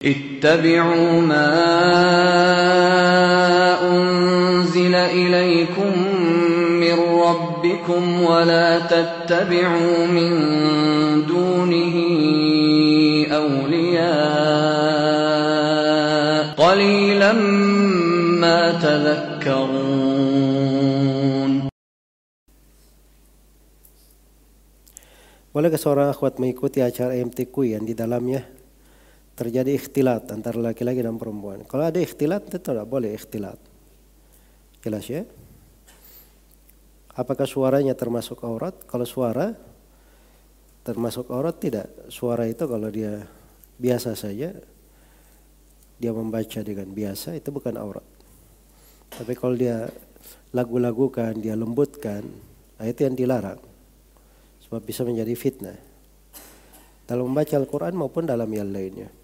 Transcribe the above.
اتبعوا ما أنزل إليكم من ربكم ولا تتبعوا من دونه أولياء قليلا ما تذكرون. Bolehkah seorang akhwat mengikuti acara MTQ yang di dalamnya terjadi ikhtilat antara laki-laki dan perempuan? Kalau ada ikhtilat, itu tidak boleh ikhtilat. Jelas ya? Apakah suaranya termasuk aurat? Kalau suara termasuk aurat, tidak. Suara itu kalau dia biasa saja, dia membaca dengan biasa, itu bukan aurat. Tapi kalau dia lagu-lagukan, dia lembutkan, itu yang dilarang. Sebab bisa menjadi fitnah dalam membaca Al-Quran maupun dalam yang lainnya.